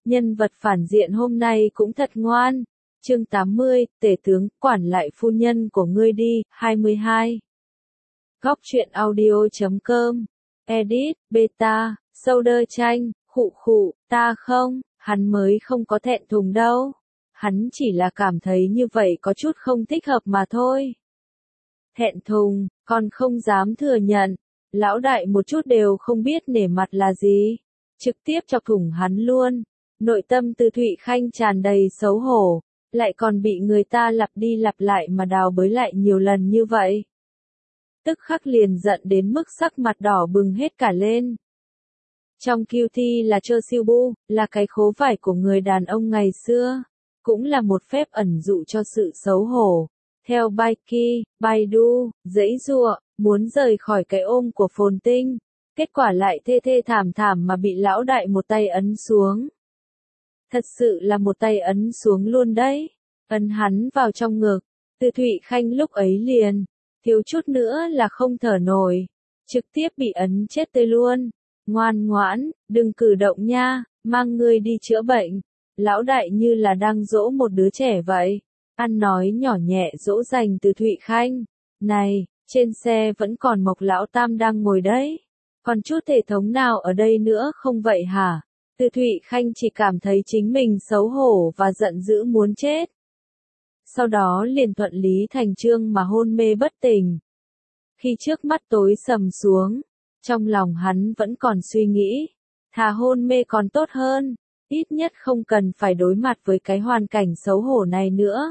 Nhân vật phản diện hôm nay cũng thật ngoan. Chương 80, Tể tướng, quản lại phu nhân của ngươi đi, 22. Góc truyện audio.com. Edit, beta, Soder tranh, khụ, ta không, hắn mới không có thẹn thùng đâu. Hắn chỉ là cảm thấy như vậy có chút không thích hợp mà thôi. Thẹn thùng, còn không dám thừa nhận. Lão đại một chút đều không biết nể mặt là gì. Trực tiếp chọc thủng hắn luôn. Nội tâm Từ Thụy Khanh tràn đầy xấu hổ. Lại còn bị người ta lặp đi lặp lại mà đào bới lại nhiều lần như vậy. Tức khắc liền giận đến mức sắc mặt đỏ bừng hết cả lên. Trong QT là Chơ Siêu Bu, là cái khố vải của người đàn ông ngày xưa. Cũng là một phép ẩn dụ cho sự xấu hổ. Theo Baiki, Baidu, dãy giụa, muốn rời khỏi cái ôm của Phồn Tinh. Kết quả lại thê thê thảm thảm mà bị lão đại một tay ấn xuống. Thật sự là một tay ấn xuống luôn đấy. Ấn hắn vào trong ngực. Từ Thụy Khanh lúc ấy liền. Thiếu chút nữa là không thở nổi. Trực tiếp bị ấn chết tươi luôn. Ngoan ngoãn, đừng cử động nha, mang ngươi đi chữa bệnh. Lão đại như là đang dỗ một đứa trẻ vậy. Ăn nói nhỏ nhẹ dỗ dành Từ Thụy Khanh. Này, trên xe vẫn còn Mộc Lão Tam đang ngồi đấy. Còn chút hệ thống nào ở đây nữa không vậy hả? Từ Thụy Khanh chỉ cảm thấy chính mình xấu hổ và giận dữ muốn chết. Sau đó liền thuận lý thành chương mà hôn mê bất tỉnh. Khi trước mắt tối sầm xuống, trong lòng hắn vẫn còn suy nghĩ, thà hôn mê còn tốt hơn, ít nhất không cần phải đối mặt với cái hoàn cảnh xấu hổ này nữa.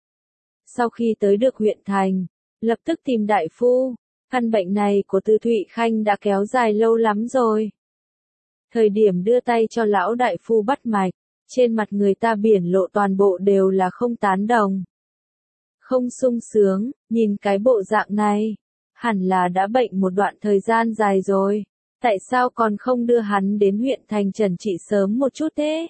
Sau khi tới được huyện thành, lập tức tìm đại phu, căn bệnh này của Từ Thụy Khanh đã kéo dài lâu lắm rồi. Thời điểm đưa tay cho lão đại phu bắt mạch, trên mặt người ta biển lộ toàn bộ đều là không tán đồng. Không sung sướng, nhìn cái bộ dạng này, hẳn là đã bệnh một đoạn thời gian dài rồi, tại sao còn không đưa hắn đến huyện thành trần trị sớm một chút thế?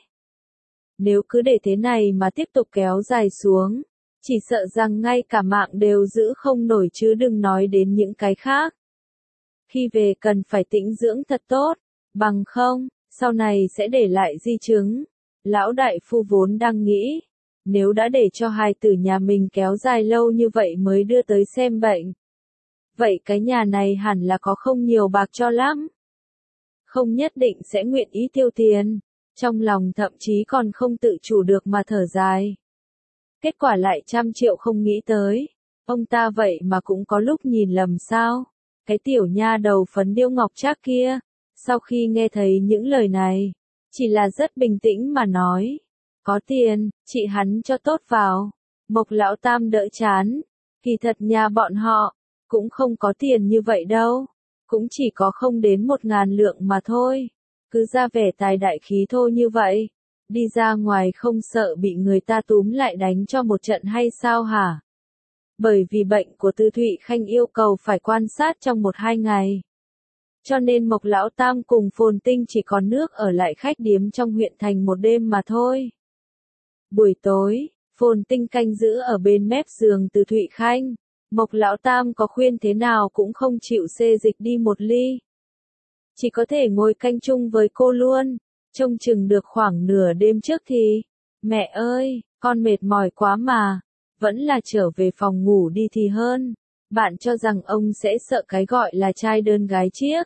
Nếu cứ để thế này mà tiếp tục kéo dài xuống, chỉ sợ rằng ngay cả mạng đều giữ không nổi chứ đừng nói đến những cái khác. Khi về cần phải tĩnh dưỡng thật tốt, bằng không, sau này sẽ để lại di chứng. Lão đại phu vốn đang nghĩ, nếu đã để cho hài tử nhà mình kéo dài lâu như vậy mới đưa tới xem bệnh. Vậy cái nhà này hẳn là có không nhiều bạc cho lắm. Không nhất định sẽ nguyện ý tiêu tiền. Trong lòng thậm chí còn không tự chủ được mà thở dài. Kết quả lại 100 triệu không nghĩ tới. Ông ta vậy mà cũng có lúc nhìn lầm sao. Cái tiểu nha đầu phấn điêu ngọc trác kia. Sau khi nghe thấy những lời này, chỉ là rất bình tĩnh mà nói. Có tiền, chị hắn cho tốt vào. Mộc Lão Tam đỡ chán. Kỳ thật nhà bọn họ, cũng không có tiền như vậy đâu. Cũng chỉ có không đến 1.000 lượng mà thôi. Cứ ra vẻ tài đại khí thô như vậy. Đi ra ngoài không sợ bị người ta túm lại đánh cho một trận hay sao hả? Bởi vì bệnh của Từ Thụy Khanh yêu cầu phải quan sát trong 1-2 ngày. Cho nên Mộc Lão Tam cùng Phồn Tinh chỉ còn nước ở lại khách điếm trong huyện thành một đêm mà thôi. Buổi tối, Phồn Tinh canh giữ ở bên mép giường Từ Thụy Khanh. Mộc Lão Tam có khuyên thế nào cũng không chịu xê dịch đi một ly. Chỉ có thể ngồi canh chung với cô luôn. Trông chừng được khoảng nửa đêm trước thì, mẹ ơi, con mệt mỏi quá mà, vẫn là trở về phòng ngủ đi thì hơn. Bạn cho rằng ông sẽ sợ cái gọi là trai đơn gái chiếc.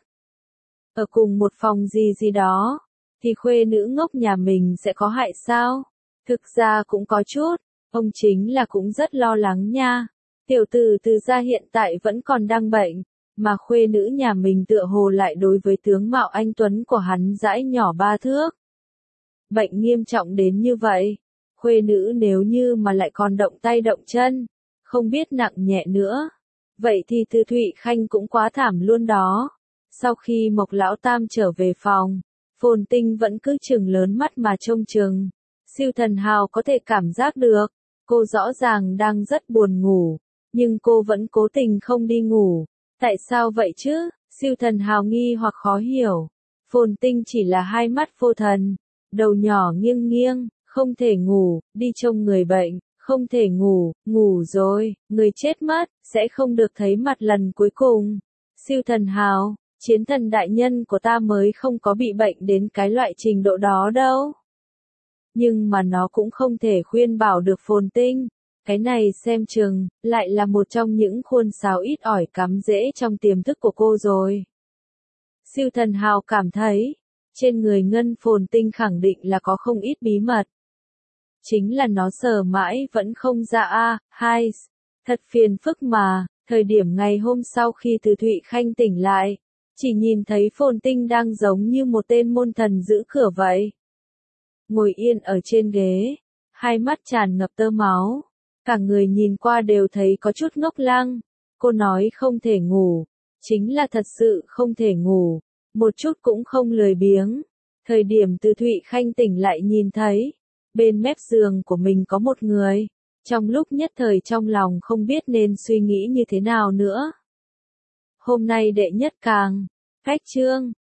Ở cùng một phòng gì đó, thì khuê nữ ngốc nhà mình sẽ có hại sao? Thực ra cũng có chút, ông chính là cũng rất lo lắng nha. Tiểu tử Từ gia hiện tại vẫn còn đang bệnh, mà khuê nữ nhà mình tựa hồ lại đối với tướng mạo anh tuấn của hắn dãi nhỏ 3 thước. Bệnh nghiêm trọng đến như vậy, khuê nữ nếu như mà lại còn động tay động chân, không biết nặng nhẹ nữa. Vậy thì Từ Thụy Khanh cũng quá thảm luôn đó. Sau khi Mộc Lão Tam trở về phòng, Phồn Tinh vẫn cứ trừng lớn mắt mà trông chừng. Siêu Thần Hào có thể cảm giác được, cô rõ ràng đang rất buồn ngủ, nhưng cô vẫn cố tình không đi ngủ. Tại sao vậy chứ? Siêu Thần Hào nghi hoặc khó hiểu. Phồn Tinh chỉ là hai mắt vô thần, đầu nhỏ nghiêng nghiêng, không thể ngủ, đi trông người bệnh, không thể ngủ, ngủ rồi, người chết mất, sẽ không được thấy mặt lần cuối cùng. Siêu Thần Hào, chiến thần đại nhân của ta mới không có bị bệnh đến cái loại trình độ đó đâu. Nhưng mà nó cũng không thể khuyên bảo được Phồn Tinh. Cái này xem chừng, lại là một trong những khuôn sáo ít ỏi cắm rễ trong tiềm thức của cô rồi. Siêu Thần Hào cảm thấy, trên người Ngân Phồn Tinh khẳng định là có không ít bí mật. Chính là nó sờ mãi vẫn không ra hai, thật phiền phức mà, thời điểm ngày hôm sau khi Từ Thụy Khanh tỉnh lại, chỉ nhìn thấy Phồn Tinh đang giống như một tên môn thần giữ cửa vậy. Ngồi yên ở trên ghế, hai mắt tràn ngập tơ máu, cả người nhìn qua đều thấy có chút ngốc lăng. Cô nói không thể ngủ, chính là thật sự không thể ngủ, một chút cũng không lười biếng. Thời điểm Từ Thụy Khanh tỉnh lại nhìn thấy, bên mép giường của mình có một người, trong lúc nhất thời trong lòng không biết nên suy nghĩ như thế nào nữa. Hôm nay đệ nhất càng, cách chương.